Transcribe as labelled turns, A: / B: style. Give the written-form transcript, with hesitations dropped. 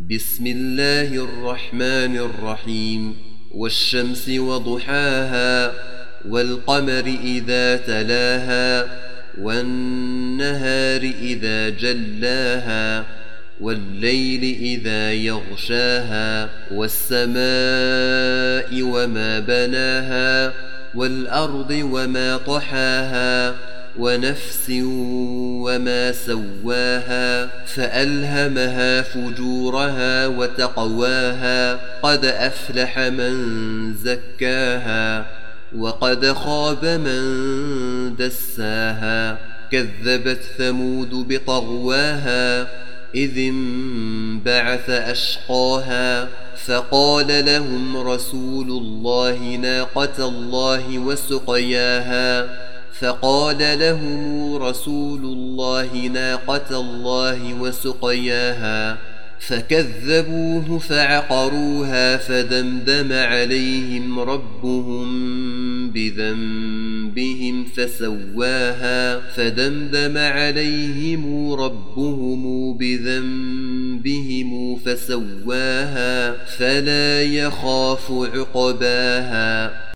A: بسم الله الرحمن الرحيم والشمس وضحاها والقمر إذا تلاها والنهار إذا جلاها والليل إذا يغشاها والسماء وما بناها والأرض وما طحاها ونفس وما سواها فألهمها فجورها وتقواها قد أفلح من زكاها وقد خاب من دساها كذبت ثمود بطغواها إذ انبعث أشقاها فقال لهم رسول الله ناقة الله وسقياها فكذبوه فعقروها فدمدم عليهم ربهم بذنبهم فسواها فلا يخاف عقباها.